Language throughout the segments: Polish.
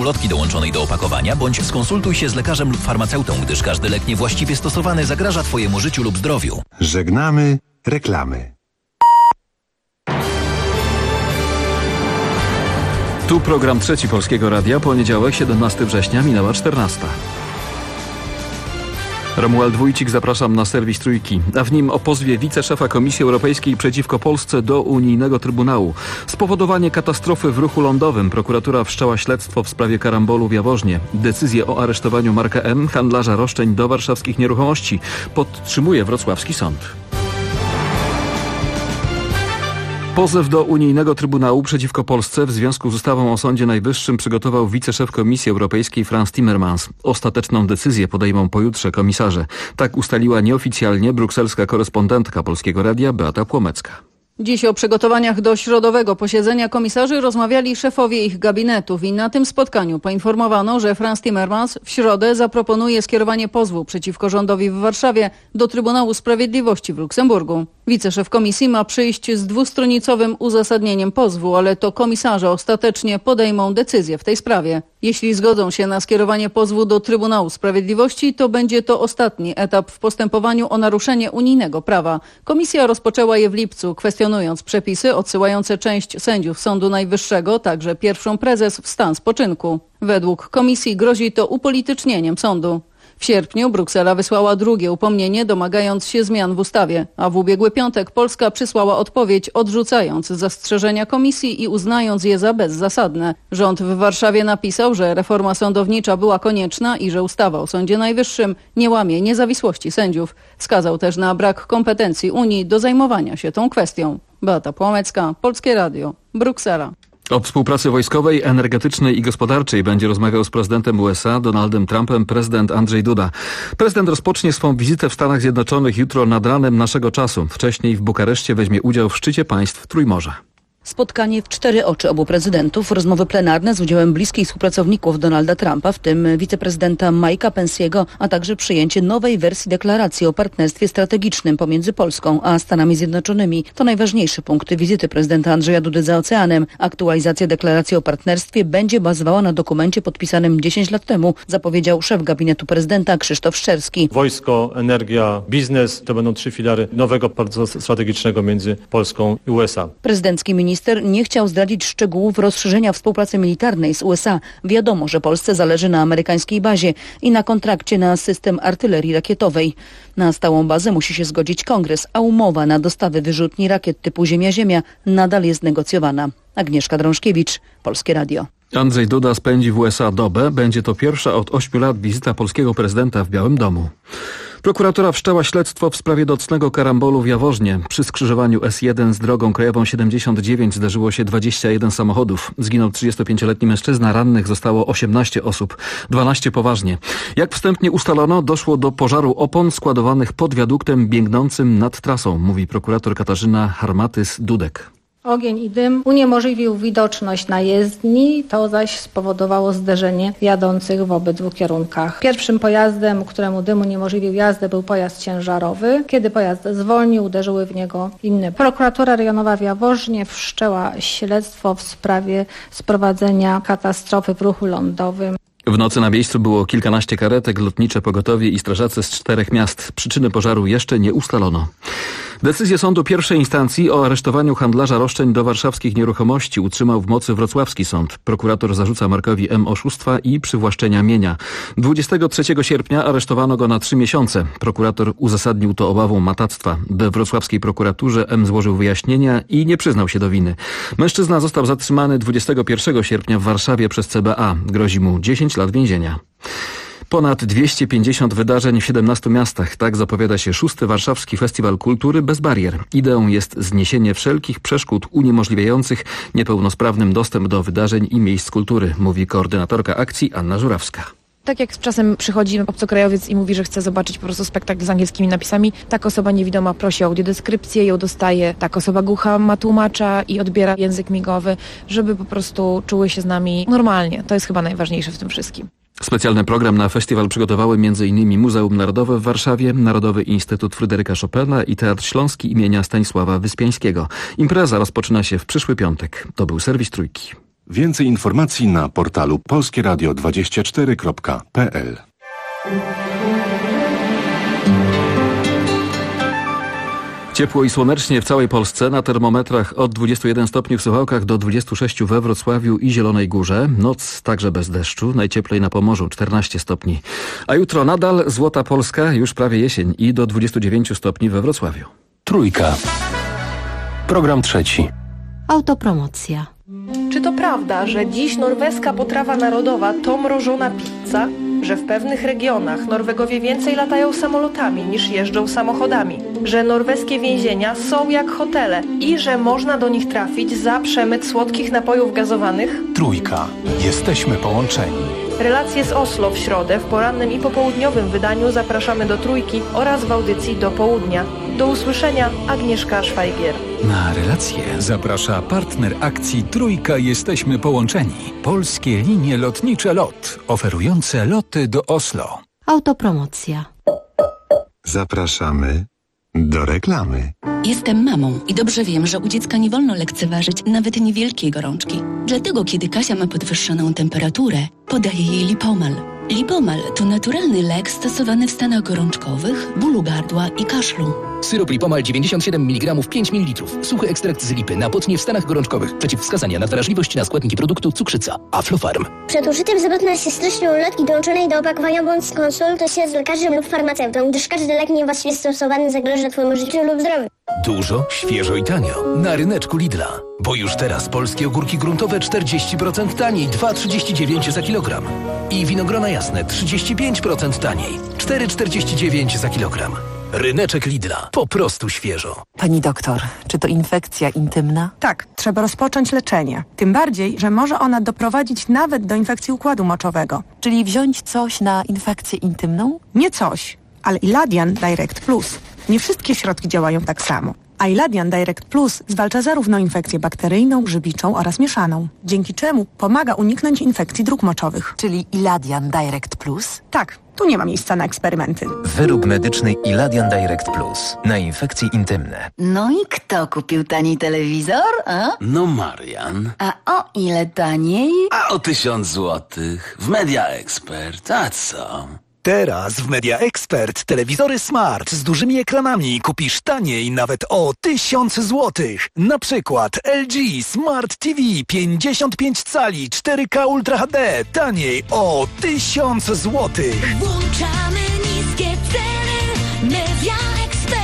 ulotki dołączonej do opakowania, bądź skonsultuj się z lekarzem lub farmaceutą, gdyż każdy lek niewłaściwie stosowany zagraża Twojemu życiu lub zdrowiu. Żegnamy reklamy. Tu program Trzeci Polskiego Radia, poniedziałek, 17 września, minęła 14. Romuald Wójcik, zapraszam na serwis Trójki, a w nim o pozwie wiceszefa Komisji Europejskiej przeciwko Polsce do Unijnego Trybunału. Spowodowanie katastrofy w ruchu lądowym. Prokuratura wszczęła śledztwo w sprawie karambolu w Jaworznie. Decyzję o aresztowaniu Marka M., handlarza roszczeń do warszawskich nieruchomości, podtrzymuje wrocławski sąd. Pozew do Unijnego Trybunału przeciwko Polsce w związku z ustawą o Sądzie Najwyższym przygotował wiceszef Komisji Europejskiej Frans Timmermans. Ostateczną decyzję podejmą pojutrze komisarze. Tak ustaliła nieoficjalnie brukselska korespondentka Polskiego Radia Beata Płomecka. Dziś o przygotowaniach do środowego posiedzenia komisarzy rozmawiali szefowie ich gabinetów i na tym spotkaniu poinformowano, że Frans Timmermans w środę zaproponuje skierowanie pozwu przeciwko rządowi w Warszawie do Trybunału Sprawiedliwości w Luksemburgu. Wiceszef komisji ma przyjść z dwustronicowym uzasadnieniem pozwu, ale to komisarze ostatecznie podejmą decyzję w tej sprawie. Jeśli zgodzą się na skierowanie pozwu do Trybunału Sprawiedliwości, to będzie to ostatni etap w postępowaniu o naruszenie unijnego prawa. Komisja rozpoczęła je w lipcu, kwestionując przepisy odsyłające część sędziów Sądu Najwyższego, także pierwszą prezes, w stan spoczynku. Według komisji grozi to upolitycznieniem sądu. W sierpniu Bruksela wysłała drugie upomnienie, domagając się zmian w ustawie, a w ubiegły piątek Polska przysłała odpowiedź, odrzucając zastrzeżenia komisji i uznając je za bezzasadne. Rząd w Warszawie napisał, że reforma sądownicza była konieczna i że ustawa o Sądzie Najwyższym nie łamie niezawisłości sędziów. Wskazał też na brak kompetencji Unii do zajmowania się tą kwestią. Beata Płomecka, Polskie Radio, Bruksela. O współpracy wojskowej, energetycznej i gospodarczej będzie rozmawiał z prezydentem USA Donaldem Trumpem prezydent Andrzej Duda. Prezydent rozpocznie swą wizytę w Stanach Zjednoczonych jutro nad ranem naszego czasu. Wcześniej w Bukareszcie weźmie udział w szczycie państw Trójmorza. Spotkanie w 4 oczy obu prezydentów, rozmowy plenarne z udziałem bliskich współpracowników Donalda Trumpa, w tym wiceprezydenta Mike'a Pence'ego, a także przyjęcie nowej wersji deklaracji o partnerstwie strategicznym pomiędzy Polską a Stanami Zjednoczonymi. To najważniejszy punkt wizyty prezydenta Andrzeja Dudy za oceanem. Aktualizacja deklaracji o partnerstwie będzie bazowała na dokumencie podpisanym 10 lat temu, zapowiedział szef gabinetu prezydenta Krzysztof Szczerski. Wojsko, energia, biznes to będą 3 filary nowego partnerstwa strategicznego między Polską i USA. Prezydencki minister nie chciał zdradzić szczegółów rozszerzenia współpracy militarnej z USA. Wiadomo, że Polsce zależy na amerykańskiej bazie i na kontrakcie na system artylerii rakietowej. Na stałą bazę musi się zgodzić Kongres, a umowa na dostawy wyrzutni rakiet typu Ziemia-Ziemia nadal jest negocjowana. Agnieszka Drążkiewicz, Polskie Radio. Andrzej Duda spędzi w USA dobę. Będzie to pierwsza od 8 lat wizyta polskiego prezydenta w Białym Domu. Prokuratura wszczęła śledztwo w sprawie nocnego karambolu w Jaworznie. Przy skrzyżowaniu S1 z drogą krajową 79 zdarzyło się 21 samochodów. Zginął 35-letni mężczyzna, rannych zostało 18 osób, 12 poważnie. Jak wstępnie ustalono, doszło do pożaru opon składowanych pod wiaduktem biegnącym nad trasą, mówi prokurator Katarzyna Harmatys-Dudek. Ogień i dym uniemożliwił widoczność na jezdni, to zaś spowodowało zderzenie jadących w obydwu kierunkach. Pierwszym pojazdem, któremu dym uniemożliwił jazdę, był pojazd ciężarowy. Kiedy pojazd zwolnił, uderzyły w niego inne. Prokuratura rejonowa w Jaworznie wszczęła śledztwo w sprawie sprowadzenia katastrofy w ruchu lądowym. W nocy na miejscu było kilkanaście karetek, lotnicze pogotowie i strażacy z 4 miast. Przyczyny pożaru jeszcze nie ustalono. Decyzję sądu pierwszej instancji o aresztowaniu handlarza roszczeń do warszawskich nieruchomości utrzymał w mocy wrocławski sąd. Prokurator zarzuca Markowi M. oszustwa i przywłaszczenia mienia. 23 sierpnia aresztowano go na 3 miesiące. Prokurator uzasadnił to obawą matactwa. We wrocławskiej prokuraturze M. złożył wyjaśnienia i nie przyznał się do winy. Mężczyzna został zatrzymany 21 sierpnia w Warszawie przez CBA. Grozi mu 10 lat więzienia. Ponad 250 wydarzeń w 17 miastach. Tak zapowiada się 6. Warszawski Festiwal Kultury bez barier. Ideą jest zniesienie wszelkich przeszkód uniemożliwiających niepełnosprawnym dostęp do wydarzeń i miejsc kultury, mówi koordynatorka akcji Anna Żurawska. Tak jak czasem przychodzi obcokrajowiec i mówi, że chce zobaczyć po prostu spektakl z angielskimi napisami, taka osoba niewidoma prosi o audiodeskrypcję, ją dostaje, taka osoba głucha ma tłumacza i odbiera język migowy, żeby po prostu czuły się z nami normalnie. To jest chyba najważniejsze w tym wszystkim. Specjalny program na festiwal przygotowały m.in. Muzeum Narodowe w Warszawie, Narodowy Instytut Fryderyka Chopina i Teatr Śląski imienia Stanisława Wyspiańskiego. Impreza rozpoczyna się w przyszły piątek. To był serwis Trójki. Więcej informacji na portalu polskieradio24.pl. Ciepło i słonecznie w całej Polsce, na termometrach od 21 stopni w Suwałkach do 26 we Wrocławiu i Zielonej Górze. Noc także bez deszczu, najcieplej na Pomorzu 14 stopni. A jutro nadal Złota Polska, już prawie jesień i do 29 stopni we Wrocławiu. Trójka. Program trzeci. Autopromocja. Czy to prawda, że dziś norweska potrawa narodowa to mrożona pizza? Że w pewnych regionach Norwegowie więcej latają samolotami niż jeżdżą samochodami? Że norweskie więzienia są jak hotele i że można do nich trafić za przemyt słodkich napojów gazowanych? Trójka. Jesteśmy połączeni. Relacje z Oslo w środę w porannym i popołudniowym wydaniu zapraszamy do Trójki oraz w audycji do południa. Do usłyszenia, Agnieszka Szwajgier. Na relacje zaprasza partner akcji Trójka Jesteśmy Połączeni. Polskie linie lotnicze LOT, oferujące loty do Oslo. Autopromocja. Zapraszamy do reklamy. Jestem mamą i dobrze wiem, że u dziecka nie wolno lekceważyć nawet niewielkiej gorączki. Dlatego, kiedy Kasia ma podwyższoną temperaturę, podaję jej Lipomal. Lipomal to naturalny lek stosowany w stanach gorączkowych, bólu gardła i kaszlu. Syrop Lipomal 97 mg 5 ml. Suchy ekstrakt z lipy na potnie w stanach gorączkowych. Przeciwwskazania na wrażliwość na składniki produktu cukrzyca. Aflofarm. Przed użyciem zapewne się treścią ulotki dołączonej do opakowania bądź skonsultuj się z lekarzem lub farmaceutą, gdyż każdy lek niewłaściwie stosowany zagraża Twojemu życiu lub zdrowiu. Dużo, świeżo i tanio. Na ryneczku Lidla. Bo już teraz polskie ogórki gruntowe 40% taniej, 2,39 za kilogram. I winogrona jasne 35% taniej, 4,49 za kilogram. Ryneczek Lidla. Po prostu świeżo. Pani doktor, czy to infekcja intymna? Tak, trzeba rozpocząć leczenie. Tym bardziej, że może ona doprowadzić nawet do infekcji układu moczowego. Czyli wziąć coś na infekcję intymną? Nie coś, ale Iladian Direct Plus. Nie wszystkie środki działają tak samo. A Iladian Direct Plus zwalcza zarówno infekcję bakteryjną, grzybiczą oraz mieszaną, dzięki czemu pomaga uniknąć infekcji dróg moczowych. Czyli Iladian Direct Plus? Tak, tu nie ma miejsca na eksperymenty. Wyrób medyczny Iladian Direct Plus na infekcje intymne. No i kto kupił tani telewizor? A? No Marian. A o ile taniej? A o 1000 złotych. W Media Expert. A co? Teraz w Media Expert telewizory smart z dużymi ekranami kupisz taniej nawet o 1000 złotych. Na przykład LG Smart TV 55 cali 4K Ultra HD taniej o 1000 złotych. Włączamy niskie ceny. Media Expert.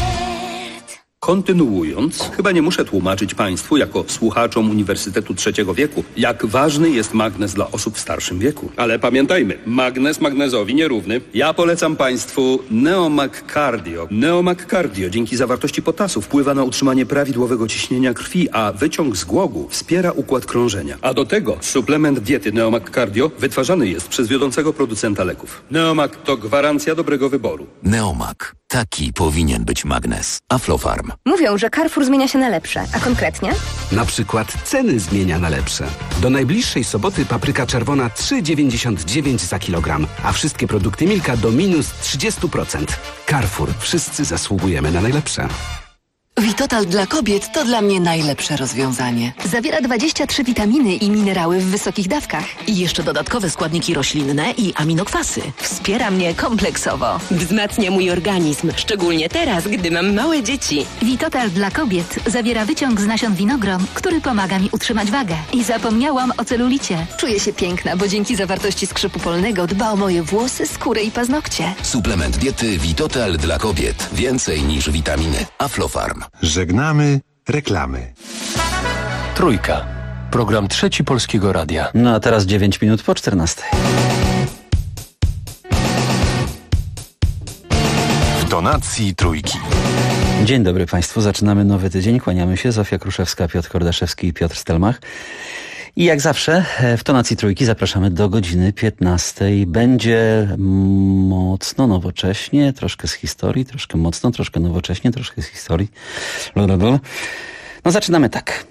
Kontynuując, chyba nie muszę tłumaczyć Państwu, jako słuchaczom Uniwersytetu Trzeciego Wieku, jak ważny jest magnez dla osób w starszym wieku. Ale pamiętajmy, magnez magnezowi nierówny. Ja polecam Państwu Neomag Cardio. Neomag Cardio dzięki zawartości potasu wpływa na utrzymanie prawidłowego ciśnienia krwi, a wyciąg z głogu wspiera układ krążenia. A do tego suplement diety Neomag Cardio wytwarzany jest przez wiodącego producenta leków. Neomag to gwarancja dobrego wyboru. Neomag. Taki powinien być magnez. Aflofarm. Mówią, że Carrefour zmienia się na lepsze. A konkretnie? Na przykład ceny zmienia na lepsze. Do najbliższej soboty papryka czerwona 3,99 za kilogram, a wszystkie produkty Milka do minus 30%. Carrefour. Wszyscy zasługujemy na najlepsze. Vitotal dla kobiet to dla mnie najlepsze rozwiązanie. Zawiera 23 witaminy i minerały w wysokich dawkach. I jeszcze dodatkowe składniki roślinne i aminokwasy. Wspiera mnie kompleksowo. Wzmacnia mój organizm, szczególnie teraz, gdy mam małe dzieci. Vitotal dla kobiet zawiera wyciąg z nasion winogron, który pomaga mi utrzymać wagę. I zapomniałam o celulicie. Czuję się piękna, bo dzięki zawartości skrzypu polnego dba o moje włosy, skórę i paznokcie. Suplement diety Vitotal dla kobiet. Więcej niż witaminy. Aflofarm. Żegnamy reklamy. Trójka. Program trzeci Polskiego Radia. No a teraz 9 minut po 14. W tonacji trójki. Dzień dobry Państwu. Zaczynamy nowy tydzień. Kłaniamy się. Zofia Kruszewska, Piotr Kordaszewski i Piotr Stelmach. I jak zawsze w tonacji trójki zapraszamy do godziny 15. Będzie mocno nowocześnie, troszkę z historii, troszkę mocno, troszkę nowocześnie, troszkę z historii. No zaczynamy tak.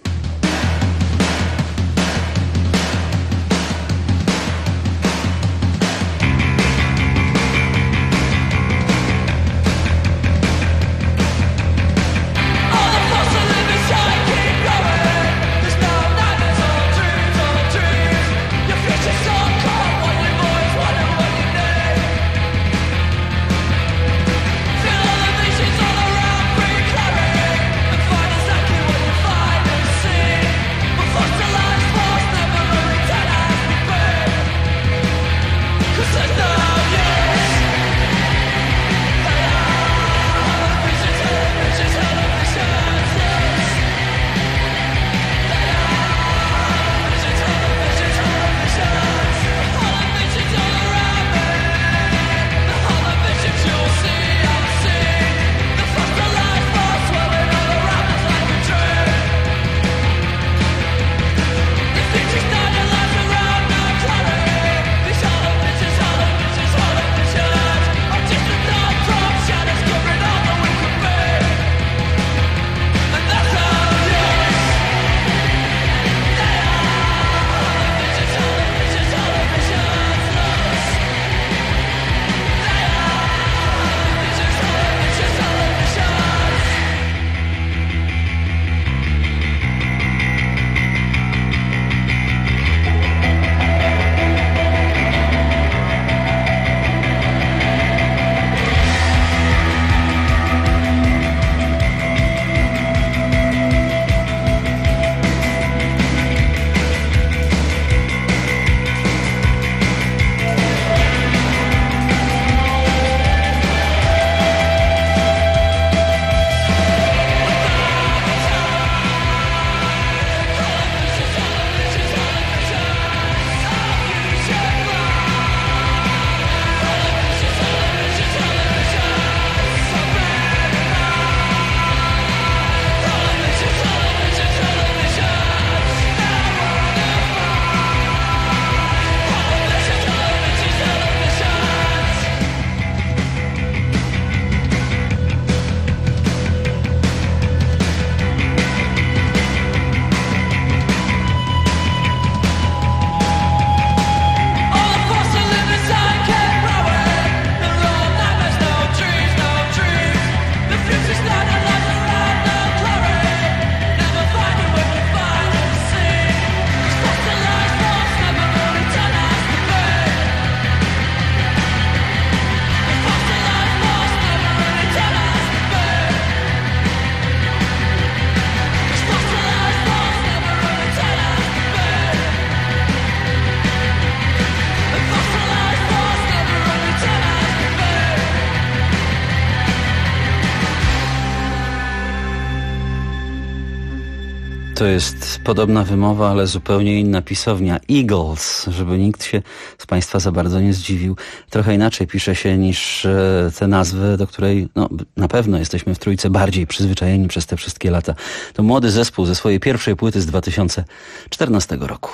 To jest podobna wymowa, ale zupełnie inna pisownia. Eagles, żeby nikt się z Państwa za bardzo nie zdziwił. Trochę inaczej pisze się niż te nazwy, do której na pewno jesteśmy w Trójce bardziej przyzwyczajeni przez te wszystkie lata. To młody zespół ze swojej pierwszej płyty z 2014 roku.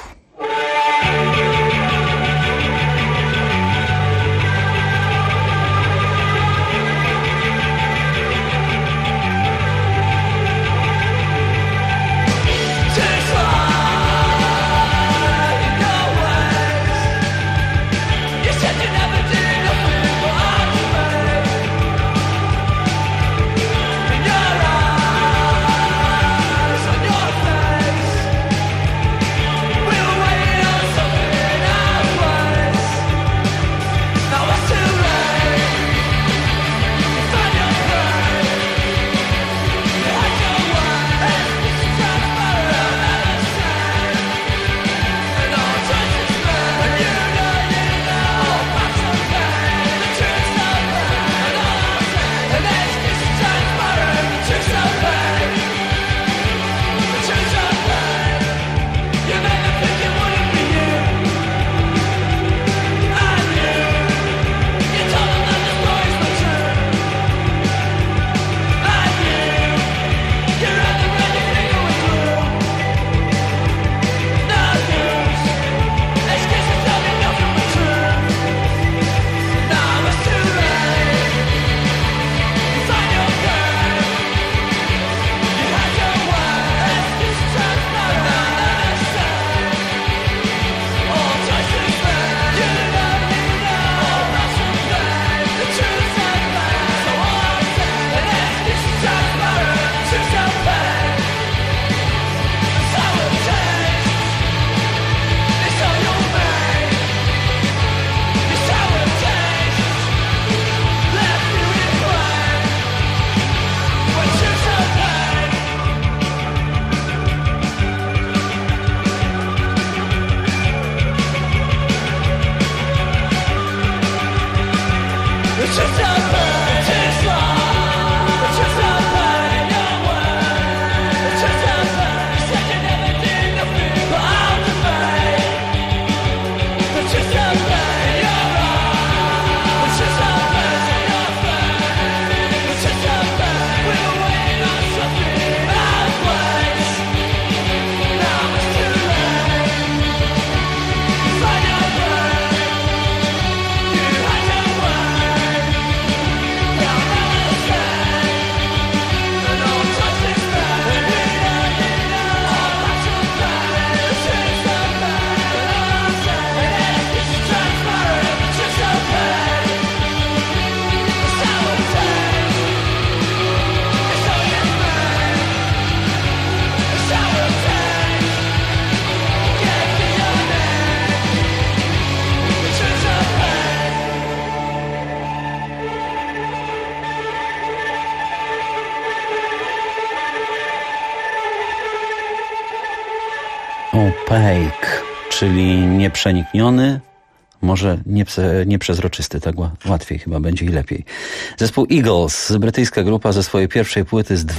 Opaque, czyli nieprzenikniony, może nieprzezroczysty, tak łatwiej chyba będzie i lepiej. Zespół Eagles, brytyjska grupa ze swojej pierwszej płyty z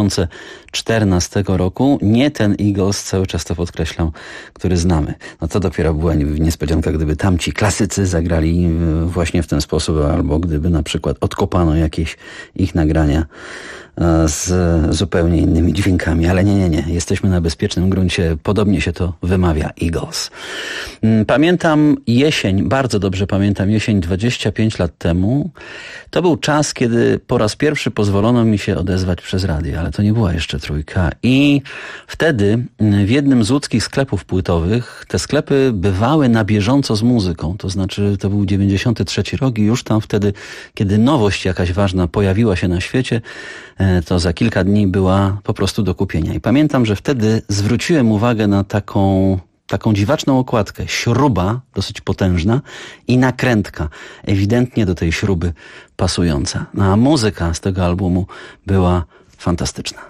2014 roku. Nie ten Eagles, cały czas to podkreślam, który znamy. No to dopiero była niespodzianka, gdyby tamci klasycy zagrali właśnie w ten sposób, albo gdyby na przykład odkopano jakieś ich nagrania z zupełnie innymi dźwiękami, ale nie. Jesteśmy na bezpiecznym gruncie. Podobnie się to wymawia, Eagles. Pamiętam jesień, bardzo dobrze pamiętam jesień 25 lat temu. To był czas, kiedy po raz pierwszy pozwolono mi się odezwać przez radio, ale to nie była jeszcze Trójka. I wtedy w jednym z łódzkich sklepów płytowych te sklepy bywały na bieżąco z muzyką. To znaczy to był 93 rok i już tam wtedy, kiedy nowość jakaś ważna pojawiła się na świecie, to za kilka dni była po prostu do kupienia. I pamiętam, że wtedy zwróciłem uwagę na taką dziwaczną okładkę. Śruba, dosyć potężna i nakrętka, ewidentnie do tej śruby pasująca. A muzyka z tego albumu była fantastyczna.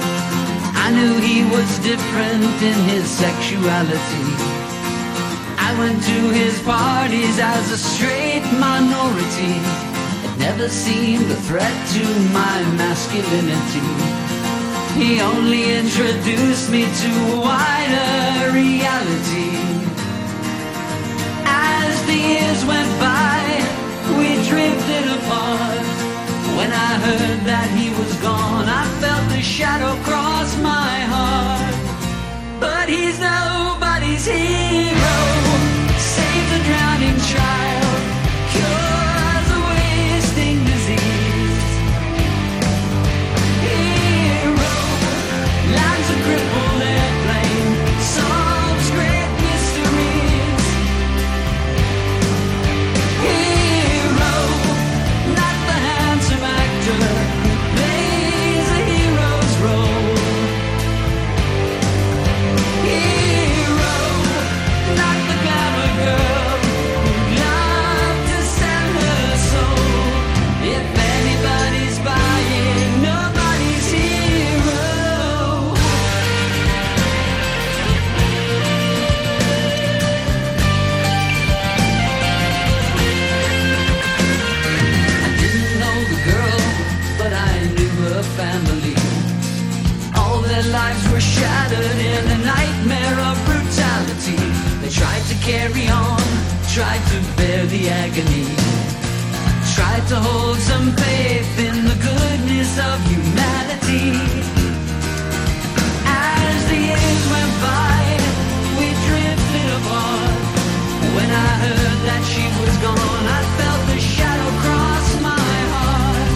I knew he was different in his sexuality. I went to his parties as a straight minority. It never seemed a threat to my masculinity. He only introduced me to a wider reality. As the years went by, we drifted apart. When I heard that he was gone, I felt the shadow cross my heart. But he's nobody's hero. Saves a drowning child, cures a wasting disease. Hero, lands a crippled airplane, solves great mysteries. Hero, not the handsome actor who plays a hero's role. Hero, not the glamour girl who'd love to sell her soul. If anybody's buying, nobody's hero. I didn't know the girl, but I knew her family. All their lives were shattered in a nightmare of brutality. They tried to carry on, tried to bear the agony, tried to hold some faith in the goodness of humanity. As the years went by, we drifted apart. When I heard that she was gone, I felt the shadow cross my heart.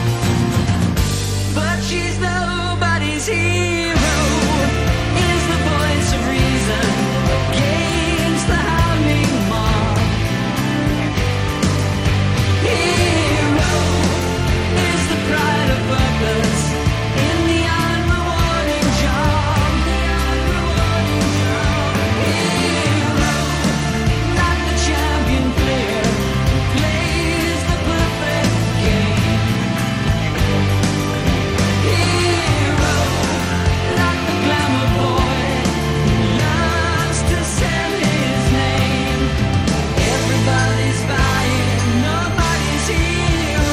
But she's nobody's hero, is the voice of reason against the howling mob. Hero is the pride of purpose in the unrewarding job. Hero, not the champion player who plays the perfect game. Hero, not the glamour boy who loves to sell his name. Everybody's buying, nobody's hero.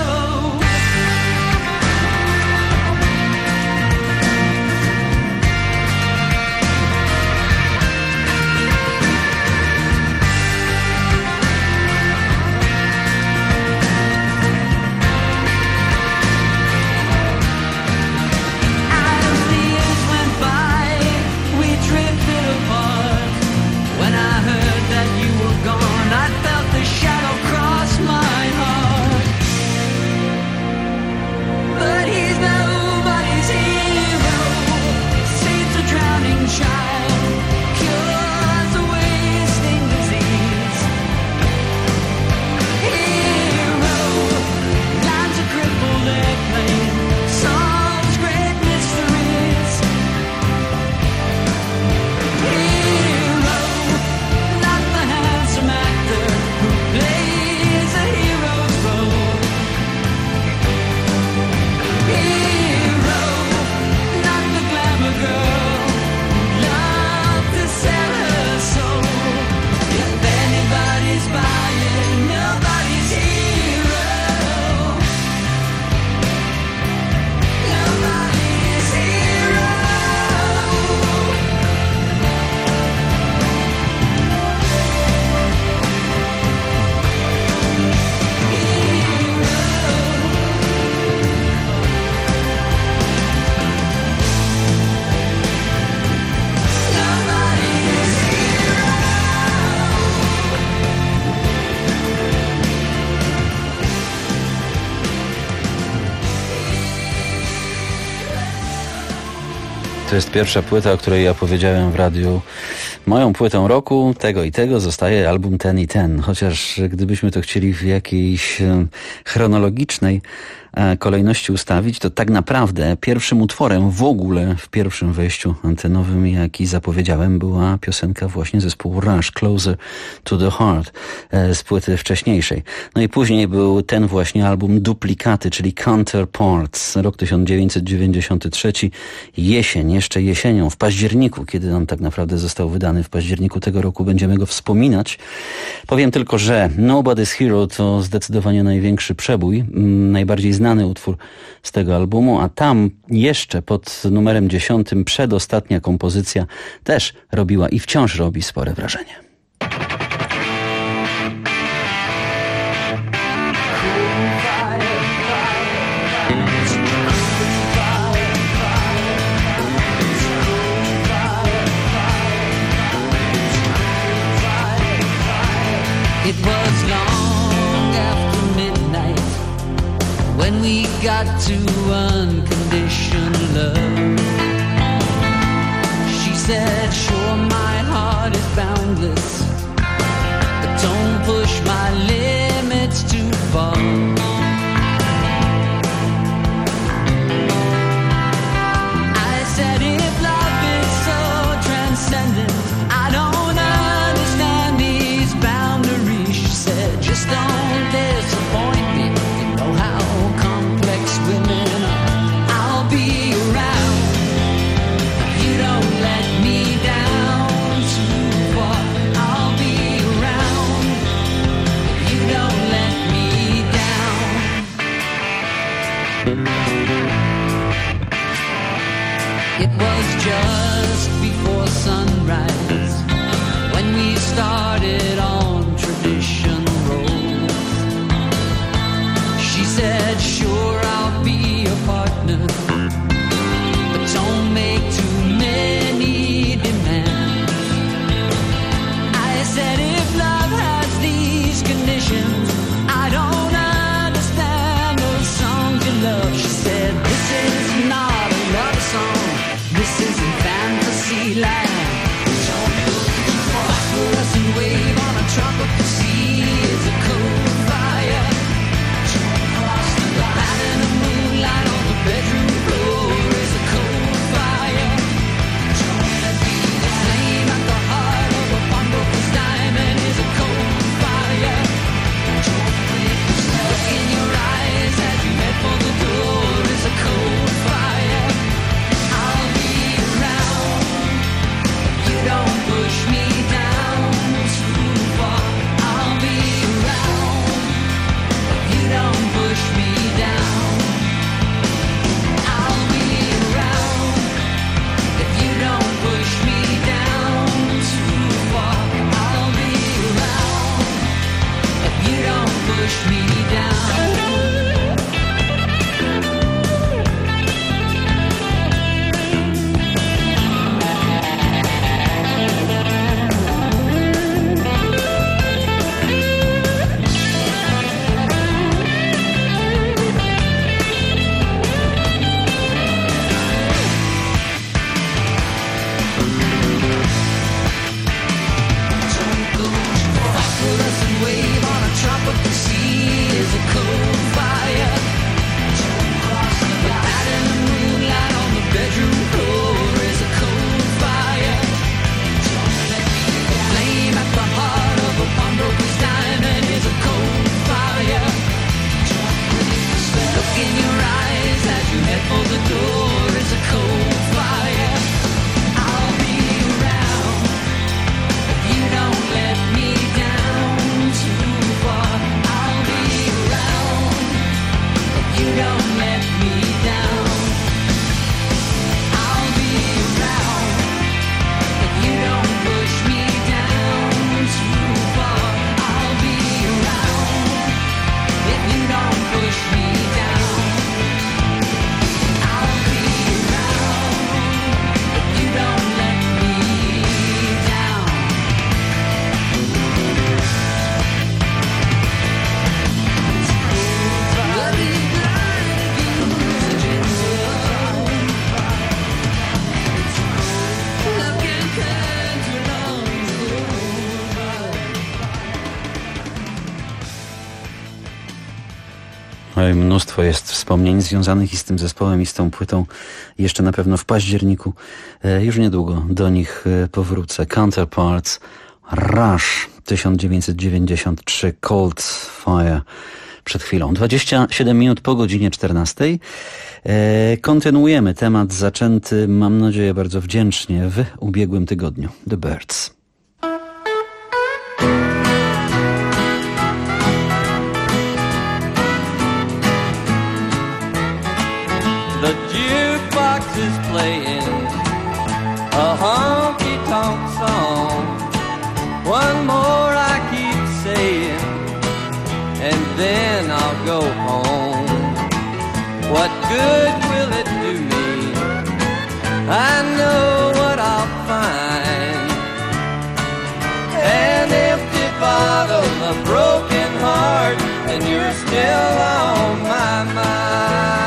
As the years went by, we drifted apart. When I heard that you were gone, I felt the shadow cross my heart. But he's nobody's hero. Saves a drowning child, cures a wasting disease. Hero, lands a crippled airplane, solves great mysteries. Hero, not the handsome actor who plays a hero's role. Hero, not the glamour girl who loved to sell her soul. If anybody's buying, nobody's hero. Nobody's hero. To jest pierwsza płyta, o której ja powiedziałem w radiu. Moją płytą roku, tego i tego, zostaje album ten i ten. Chociaż gdybyśmy to chcieli w jakiejś chronologicznej kolejności ustawić, to tak naprawdę pierwszym utworem w ogóle w pierwszym wejściu antenowym, jaki zapowiedziałem, była piosenka właśnie zespołu Rush, Closer to the Heart, z płyty wcześniejszej. No i później był ten właśnie album Duplikaty, czyli Counterparts, rok 1993, jesień, jeszcze jesienią, w październiku, kiedy on tak naprawdę został wydany w październiku tego roku, będziemy go wspominać. Powiem tylko, że Nobody's Hero to zdecydowanie największy przebój, najbardziej znany utwór z tego albumu, a tam jeszcze pod numerem 10 przedostatnia kompozycja też robiła i wciąż robi spore wrażenie. It was long after midnight when we got to unconditional love. She said, sure, my heart is boundless, but don't push my limits too far. I said, if love is so transcendent, I don't understand these boundaries. She said, just don't disappoint me. You know how complex women are. I'll be around. You don't let me down too far. I'll be around. You don't let me down. It was just before sunrise when we started on Tradition Road. She said, sure, I'll be your partner, but don't make too many demands. I said, if love has these conditions, I don't understand those songs you love. She said, this is not a love song, this is in fantasy land. Don't look too far for us and wave on. i mnóstwo jest wspomnień związanych i z tym zespołem, i z tą płytą. Jeszcze na pewno w październiku, już niedługo do nich powrócę. Counterparts, Rush 1993, Cold Fire przed chwilą. 27 minut po godzinie 14. Kontynuujemy temat zaczęty, mam nadzieję, bardzo wdzięcznie w ubiegłym tygodniu. The Byrds. The jukebox is playing a honky-tonk song. One more I keep saying, and then I'll go home. What good will it do me? I know what I'll find. An empty bottle, a broken heart, and you're still on my mind.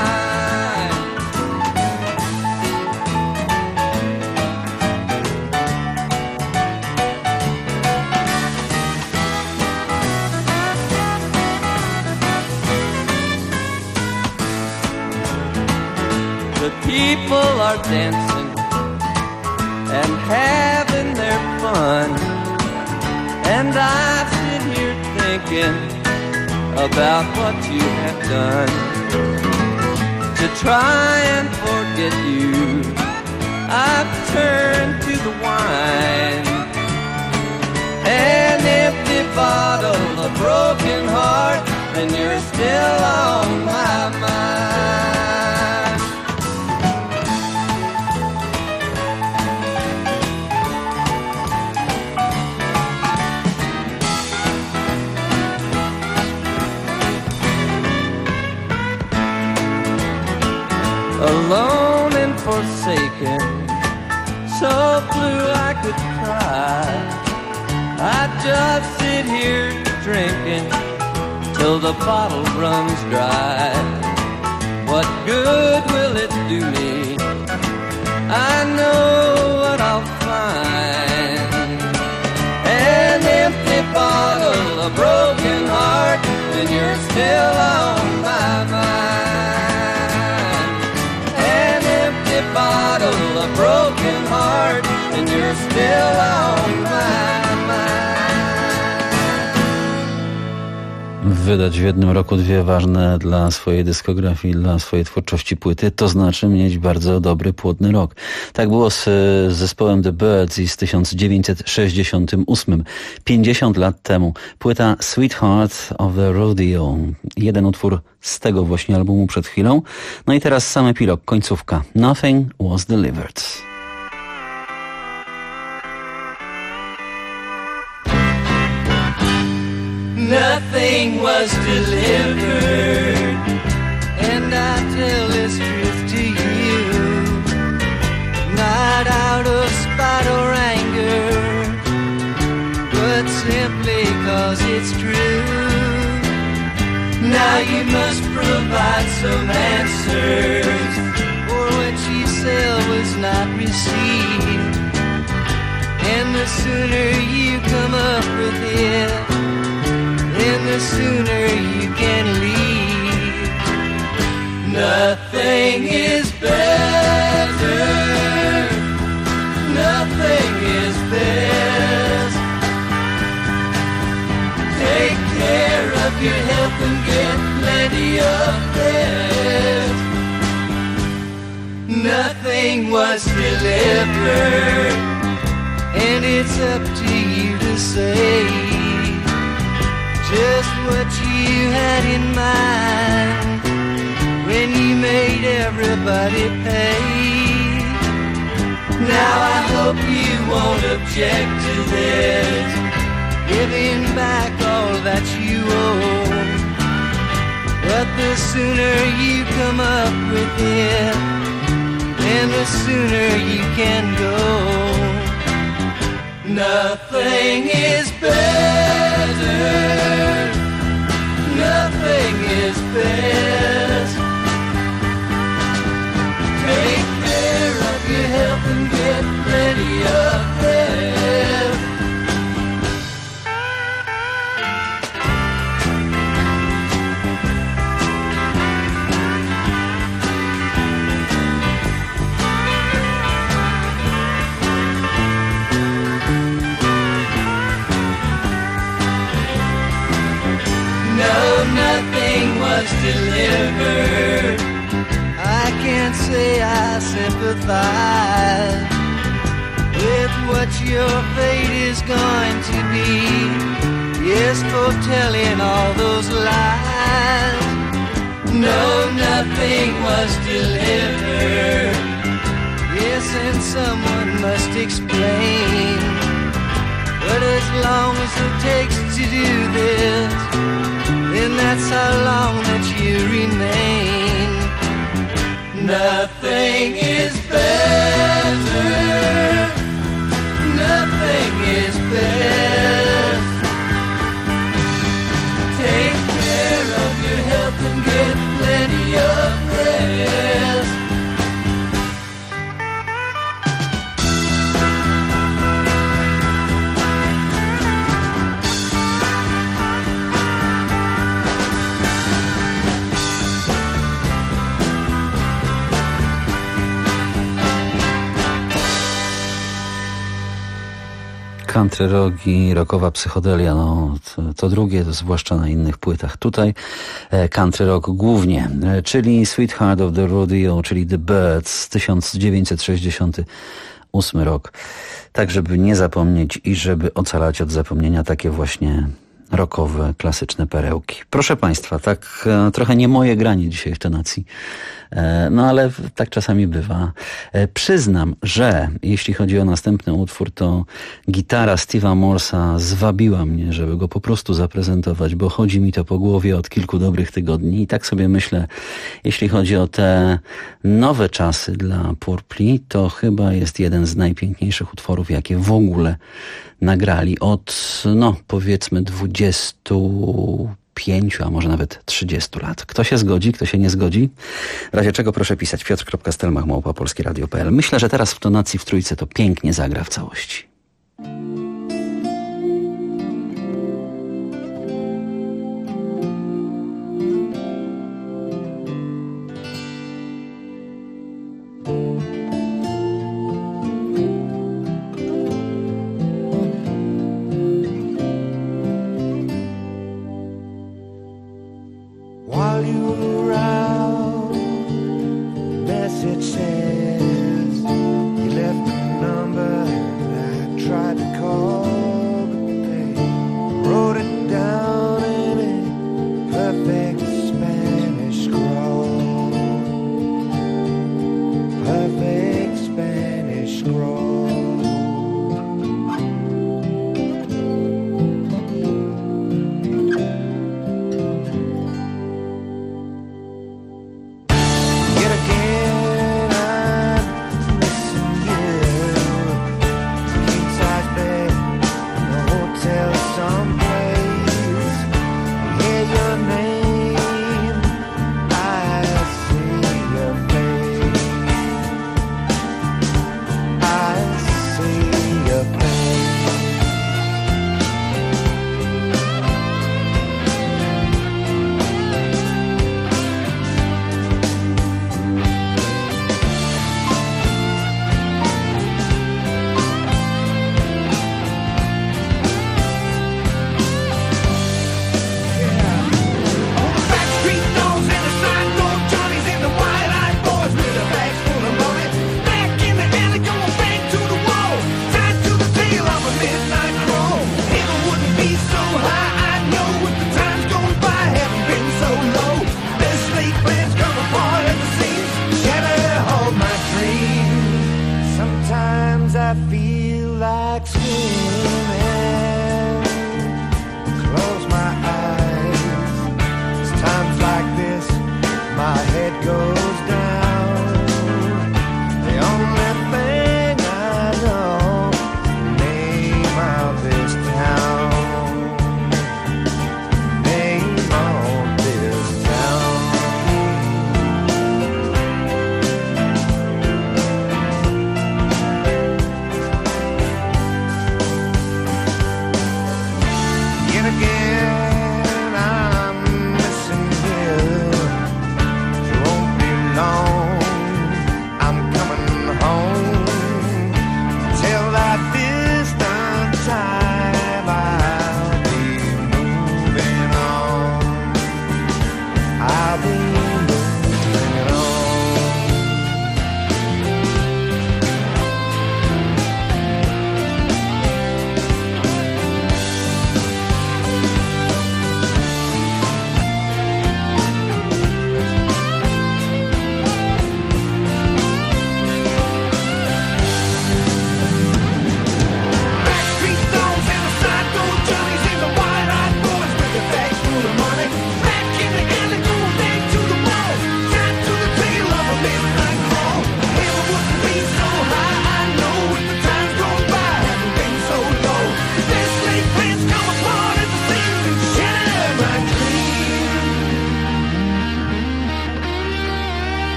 The people are dancing and having their fun, and I sit here thinking about what you have done. To try and forget you, I've turned to the wine. An empty bottle, a broken heart, and you're still on my mind. Alone and forsaken, so blue I could cry. I just sit here drinking till the bottle runs dry. What good will it do me? I know what I'll find. An empty bottle, a broken heart, and you're still on my mind. Bottle, a broken heart, and you're still on my mind. Wydać w jednym roku dwie ważne dla swojej dyskografii, dla swojej twórczości płyty, to znaczy mieć bardzo dobry, płodny rok. Tak było z zespołem The Byrds i z 1968, 50 lat temu. Płyta Sweetheart of the Rodeo. Jeden utwór z tego właśnie albumu przed chwilą. No i teraz sam epilog, końcówka. Nothing was delivered. Nothing was delivered, and I tell this truth to you, not out of spite or anger, but simply 'cause it's true. Now you must provide some answers for what you said was not received, and the sooner you come up with it, then the sooner you can leave. Nothing is better, nothing is best. Take care of your health and get plenty of rest. Nothing was delivered, and it's up to you to say just what you had in mind when you made everybody pay. Now I hope you won't object to this, giving back all that you owe. But the sooner you come up with it, then the sooner you can go. Nothing is better, nothing is best. Take care of your health and get plenty of rest. say I sympathize with what your fate is going to be. Yes, for telling all those lies. No, nothing was delivered. Yes, and someone must explain. But as long as it takes to do this, then that's how long that you remain. Nothing is better. Nothing is best. Take care of your health and get plenty of rest. Country rock i rockowa psychodelia, no to drugie, to zwłaszcza na innych płytach. Tutaj country rock głównie, czyli Sweetheart of the Rodeo, czyli The Byrds, 1968 rok. Tak, żeby nie zapomnieć i żeby ocalać od zapomnienia takie właśnie rockowe, klasyczne perełki. Proszę Państwa, tak trochę nie moje granie dzisiaj w tonacji, no ale tak czasami bywa. Przyznam, że jeśli chodzi o następny utwór, to gitara Steve'a Morsa zwabiła mnie, żeby go po prostu zaprezentować, bo chodzi mi to po głowie od kilku dobrych tygodni i tak sobie myślę, jeśli chodzi o te nowe czasy dla Purpli, to chyba jest jeden z najpiękniejszych utworów, jakie w ogóle nagrali od, no powiedzmy 25, a może nawet 30 lat. Kto się zgodzi, kto się nie zgodzi? W razie czego proszę pisać piotr.stelmach@polskieradio.pl. Myślę, że teraz w tonacji w trójce to pięknie zagra w całości.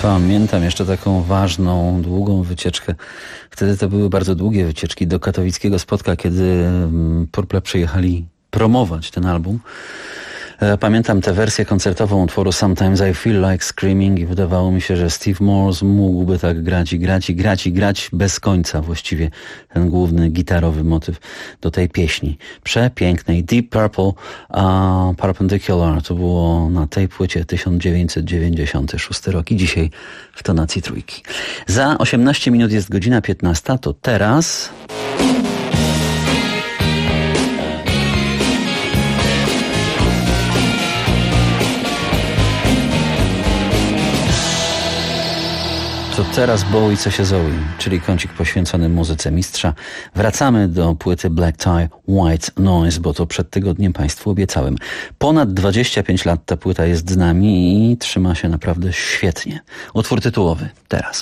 Pamiętam jeszcze taką ważną, długą wycieczkę. Wtedy to były bardzo długie wycieczki do katowickiego Spotka, kiedy Purple przyjechali promować ten album. Pamiętam tę wersję koncertową utworu Sometimes I Feel Like Screaming i wydawało mi się, że Steve Morse mógłby tak grać bez końca właściwie ten główny gitarowy motyw do tej pieśni. Przepięknej Deep Purple Perpendicular. To było na tej płycie 1996 rok i dzisiaj w tonacji trójki. Za 18 minut jest godzina 15, to teraz... To teraz Bowie, co się Zoe, czyli kącik poświęcony muzyce mistrza. Wracamy do płyty Black Tie, White Noise, bo to przed tygodniem Państwu obiecałem. Ponad 25 lat ta płyta jest z nami i trzyma się naprawdę świetnie. Utwór tytułowy teraz.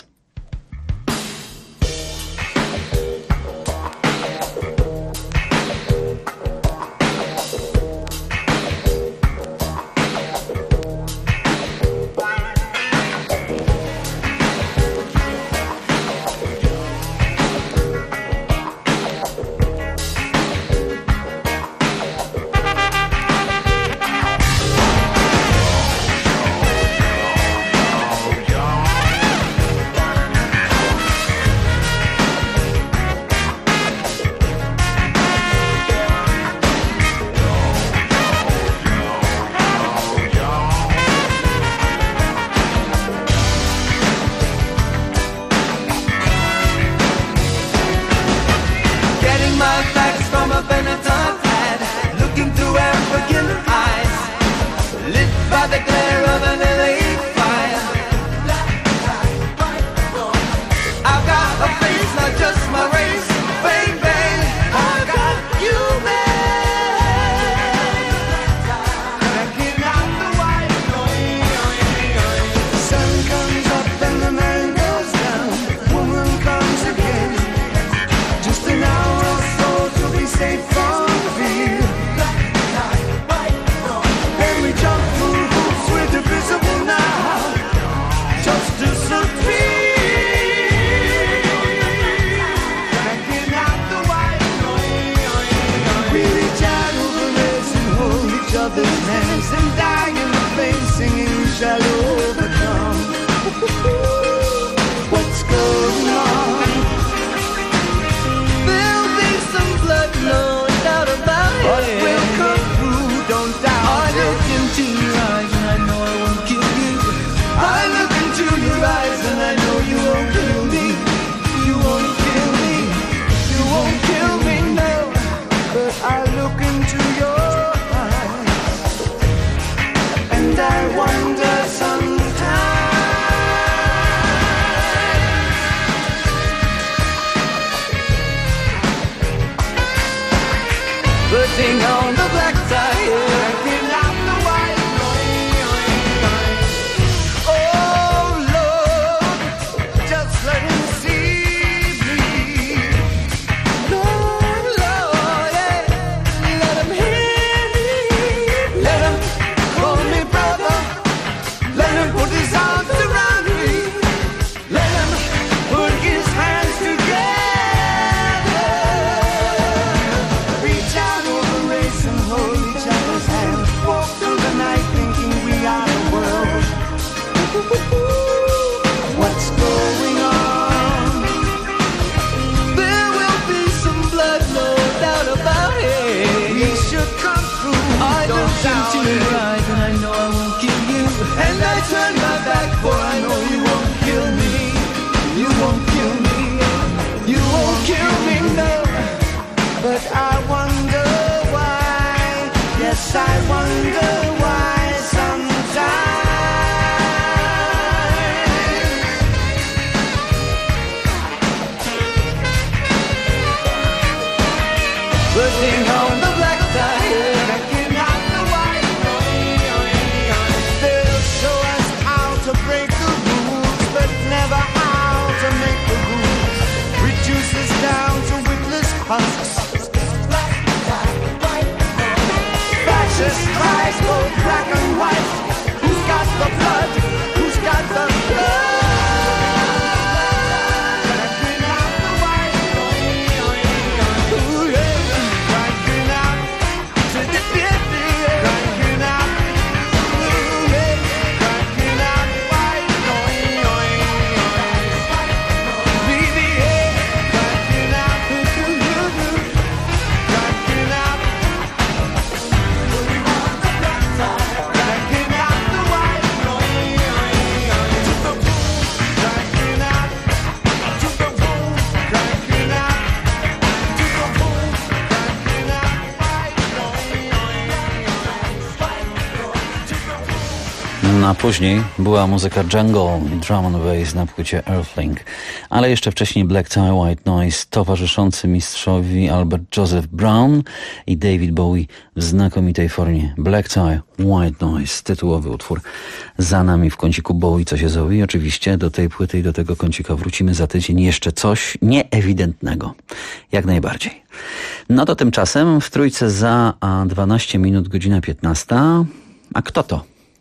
A później była muzyka jungle i drum and bass na płycie Earthling. Ale jeszcze wcześniej Black Tie, White Noise, towarzyszący mistrzowi Albert Joseph Brown i David Bowie w znakomitej formie. Black Tie, White Noise, tytułowy utwór za nami w kąciku Bowie, co się zowie. I oczywiście do tej płyty i do tego kącika wrócimy za tydzień. Jeszcze coś nieewidentnego. Jak najbardziej. No to tymczasem w Trójce za 12 minut, godzina 15. A kto to?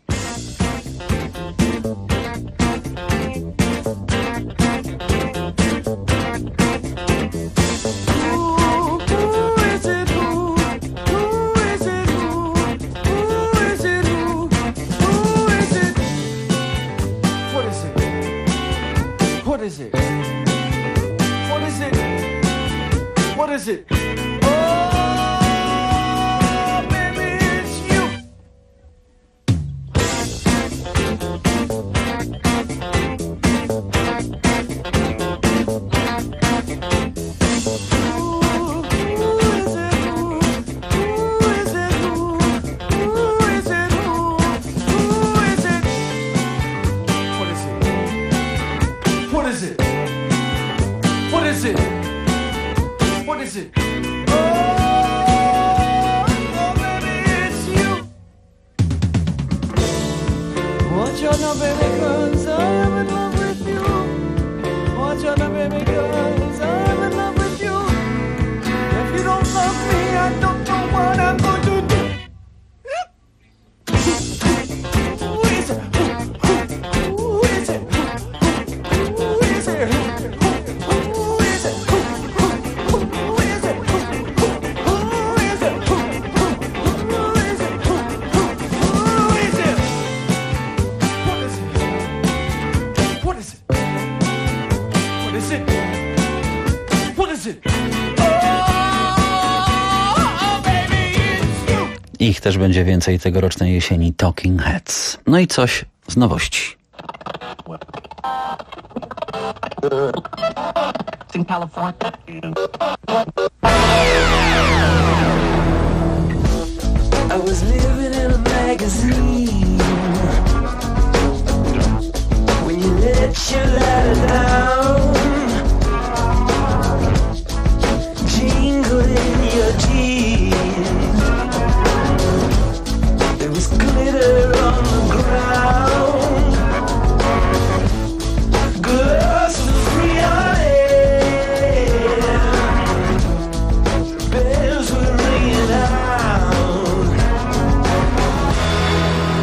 Ich też będzie więcej tegorocznej jesieni Talking Heads. No i coś z nowości. I was living in a magazine when you let your ladder down, jingle in your jeans. There was glitter on the ground, girls were free on air, bells were ringing out.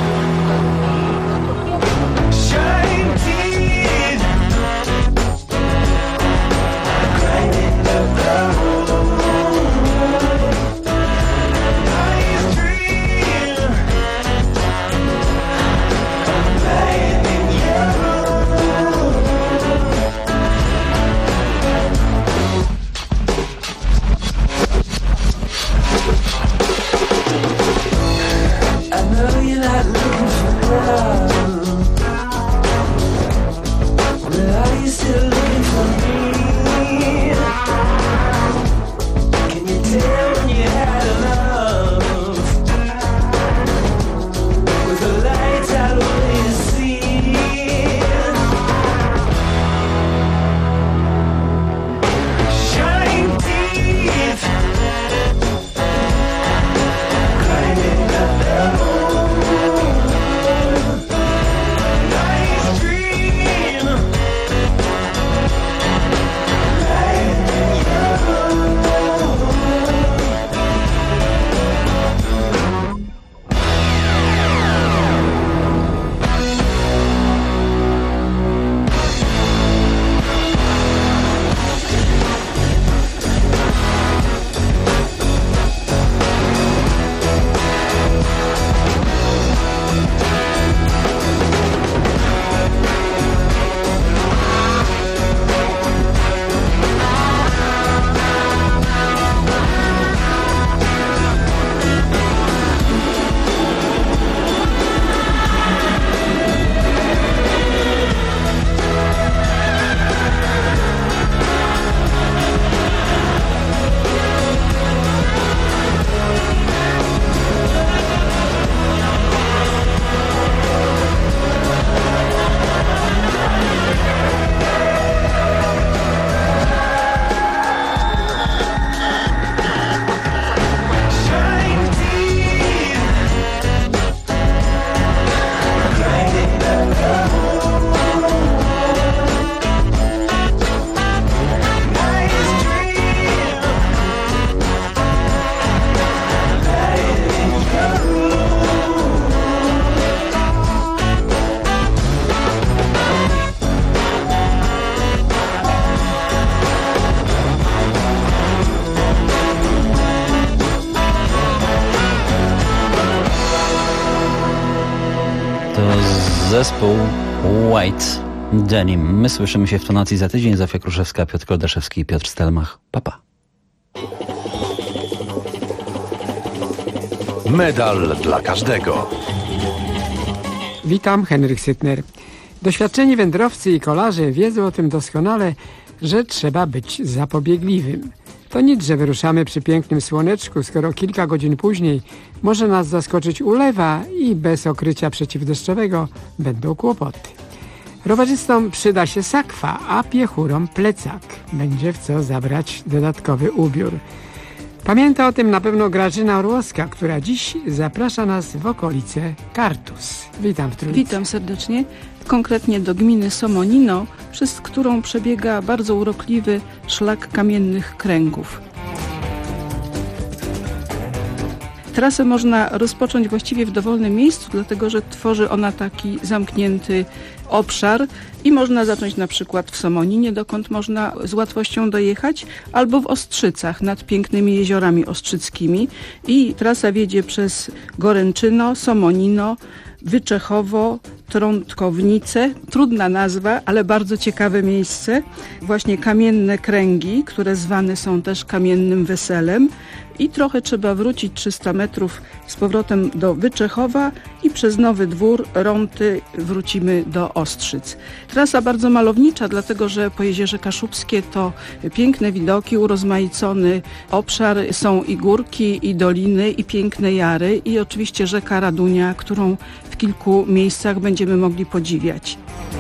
To zespół White Denim. My słyszymy się w tonacji za tydzień. Zofia Kruszewska, Piotr Koldaszewski i Piotr Stelmach. Pa, pa. Medal dla każdego. Witam, Henryk Sytner. Doświadczeni wędrowcy i kolarze wiedzą o tym doskonale, że trzeba być zapobiegliwym. To nic, że wyruszamy przy pięknym słoneczku, skoro kilka godzin później może nas zaskoczyć ulewa i bez okrycia przeciwdeszczowego będą kłopoty. Rowerzystom przyda się sakwa, a piechurom plecak. Będzie w co zabrać dodatkowy ubiór. Pamięta o tym na pewno Grażyna Orłowska, która dziś zaprasza nas w okolice Kartus. Witam w Trójce. Witam serdecznie. Konkretnie do gminy Somonino, przez którą przebiega bardzo urokliwy szlak kamiennych kręgów. Trasę można rozpocząć właściwie w dowolnym miejscu, dlatego że tworzy ona taki zamknięty obszar i można zacząć na przykład w Somoninie, dokąd można z łatwością dojechać, albo w Ostrzycach nad pięknymi jeziorami ostrzyckimi i trasa wiedzie przez Goręczyno, Somonino, Wyczechowo, Trątkownice, trudna nazwa, ale bardzo ciekawe miejsce. Właśnie kamienne kręgi, które zwane są też kamiennym weselem i trochę trzeba wrócić 300 metrów z powrotem do Wyczechowa i przez Nowy Dwór, Rąty wrócimy do Ostrzyc. Trasa bardzo malownicza, dlatego że po Jeziorze Kaszubskie to piękne widoki, urozmaicony obszar, są i górki, i doliny, i piękne jary i oczywiście rzeka Radunia, którą w kilku miejscach będziemy mogli podziwiać.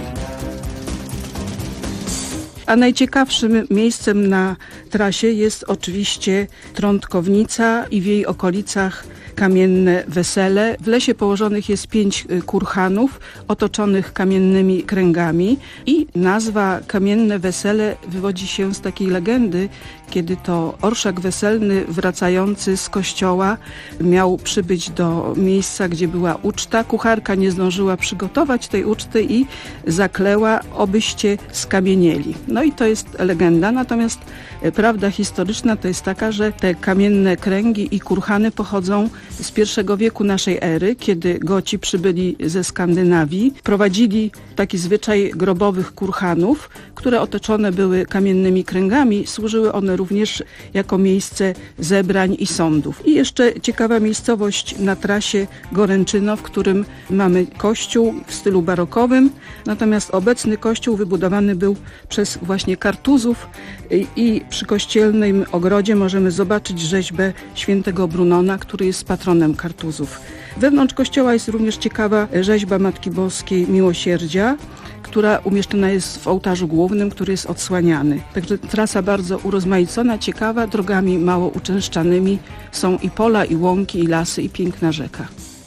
A najciekawszym miejscem na trasie jest oczywiście Trątkownica i w jej okolicach kamienne wesele. W lesie położonych jest 5 kurhanów otoczonych kamiennymi kręgami i nazwa Kamienne Wesele wywodzi się z takiej legendy, kiedy to orszak weselny wracający z kościoła miał przybyć do miejsca, gdzie była uczta. Kucharka nie zdążyła przygotować tej uczty i zakleła, obyście skamienieli. No i to jest legenda, natomiast prawda historyczna to jest taka, że te kamienne kręgi i kurhany pochodzą z I wieku naszej ery, kiedy Goci przybyli ze Skandynawii. Prowadzili taki zwyczaj grobowych kurhanów, które otoczone były kamiennymi kręgami. Służyły one również jako miejsce zebrań i sądów. I jeszcze ciekawa miejscowość na trasie Goręczyno, w którym mamy kościół w stylu barokowym, natomiast obecny kościół wybudowany był przez właśnie Kartuzów i przy kościelnym ogrodzie możemy zobaczyć rzeźbę świętego Brunona, który jest patronem Kartuzów. Wewnątrz kościoła jest również ciekawa rzeźba Matki Boskiej Miłosierdzia, która umieszczona jest w ołtarzu głównym, który jest odsłaniany. Także trasa bardzo urozmaicona, ciekawa, drogami mało uczęszczanymi. Są i pola, i łąki, i lasy, i piękna rzeka.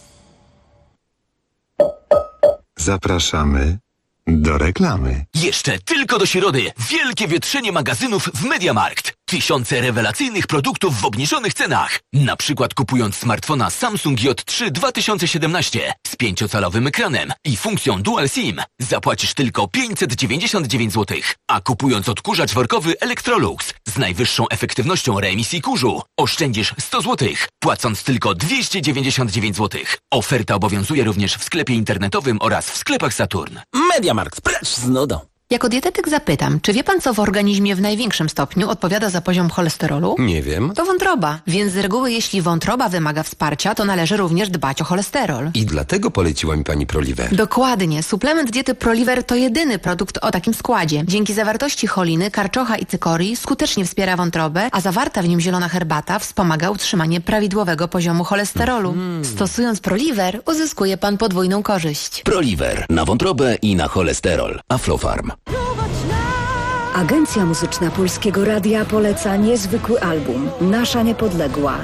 Zapraszamy do reklamy. Jeszcze tylko do środy. Wielkie wietrzenie magazynów w MediaMarkt. Tysiące rewelacyjnych produktów w obniżonych cenach. Na przykład kupując smartfona Samsung J3 2017 z 5-calowym ekranem i funkcją Dual SIM zapłacisz tylko 599 zł. A kupując odkurzacz workowy Electrolux z najwyższą efektywnością reemisji kurzu oszczędzisz 100 zł, płacąc tylko 299 zł. Oferta obowiązuje również w sklepie internetowym oraz w sklepach Saturn. MediaMarkt, precz z nudą. Jako dietetyk zapytam, czy wie pan, co w organizmie w największym stopniu odpowiada za poziom cholesterolu? Nie wiem. To wątroba, więc z reguły jeśli wątroba wymaga wsparcia, to należy również dbać o cholesterol. I dlatego poleciła mi pani Proliver. Dokładnie. Suplement diety Proliver to jedyny produkt o takim składzie. Dzięki zawartości choliny, karczocha i cykorii skutecznie wspiera wątrobę, a zawarta w nim zielona herbata wspomaga utrzymanie prawidłowego poziomu cholesterolu. Stosując Proliver, uzyskuje pan podwójną korzyść. Proliver na wątrobę i na cholesterol. Aflofarm. Agencja Muzyczna Polskiego Radia poleca niezwykły album Nasza Niepodległa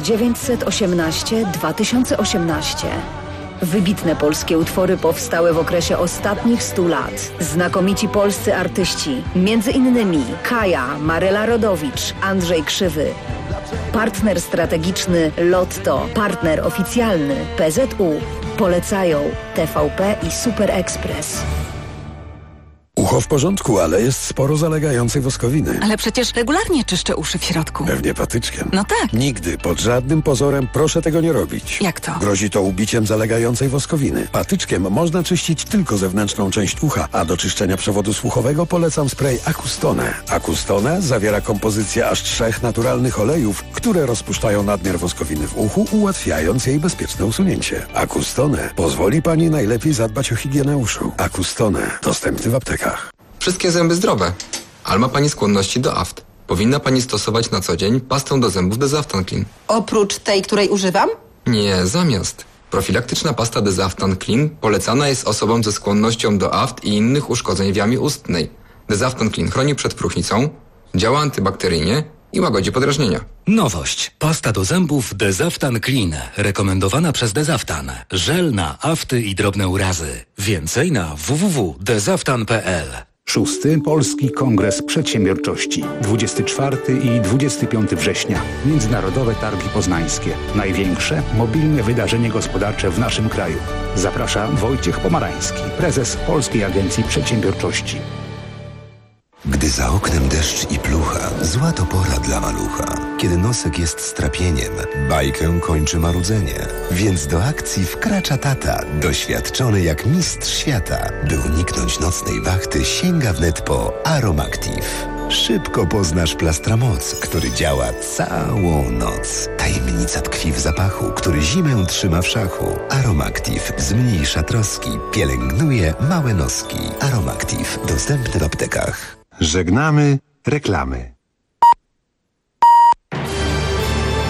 1918-2018. Wybitne polskie utwory powstały w okresie ostatnich 100 lat. Znakomici polscy artyści, między innymi Kaja, Maryla Rodowicz, Andrzej Krzywy. Partner strategiczny Lotto, partner oficjalny PZU. Polecają TVP i Super Express. Ucho w porządku, ale jest sporo zalegającej woskowiny. Ale przecież regularnie czyszczę uszy w środku. Pewnie patyczkiem. No tak. Nigdy, pod żadnym pozorem proszę tego nie robić. Jak to? Grozi to ubiciem zalegającej woskowiny. Patyczkiem można czyścić tylko zewnętrzną część ucha, a do czyszczenia przewodu słuchowego polecam spray Acustone. Acustone zawiera kompozycję aż 3 naturalnych olejów, które rozpuszczają nadmiar woskowiny w uchu, ułatwiając jej bezpieczne usunięcie. Acustone pozwoli Pani najlepiej zadbać o higienę uszu. Acustone dostępny w aptekach. Wszystkie zęby zdrowe, ale ma Pani skłonności do aft. Powinna Pani stosować na co dzień pastę do zębów Desaftan Clean. Oprócz tej, której używam? Nie, zamiast. Profilaktyczna pasta Desaftan Clean polecana jest osobom ze skłonnością do aft i innych uszkodzeń w jamie ustnej. Desaftan Clean chroni przed próchnicą, działa antybakteryjnie i łagodzi podrażnienia. Nowość. Pasta do zębów Desaftan Clean. Rekomendowana przez Desaftan. Żel na afty i drobne urazy. Więcej na www.desaftan.pl. 6. Polski Kongres Przedsiębiorczości. 24 i 25 września. Międzynarodowe Targi Poznańskie. Największe mobilne wydarzenie gospodarcze w naszym kraju. Zaprasza Wojciech Pomarański, prezes Polskiej Agencji Przedsiębiorczości. Gdy za oknem deszcz i plucha, zła to pora dla malucha. Kiedy nosek jest strapieniem, bajkę kończy marudzenie. Więc do akcji wkracza tata, doświadczony jak mistrz świata. By uniknąć nocnej wachty, sięga wnet po Aromactive. Szybko poznasz Plastramoc, który działa całą noc. Tajemnica tkwi w zapachu, który zimę trzyma w szachu. Aromactive zmniejsza troski, pielęgnuje małe noski. Aromactive dostępny w aptekach. Żegnamy reklamy.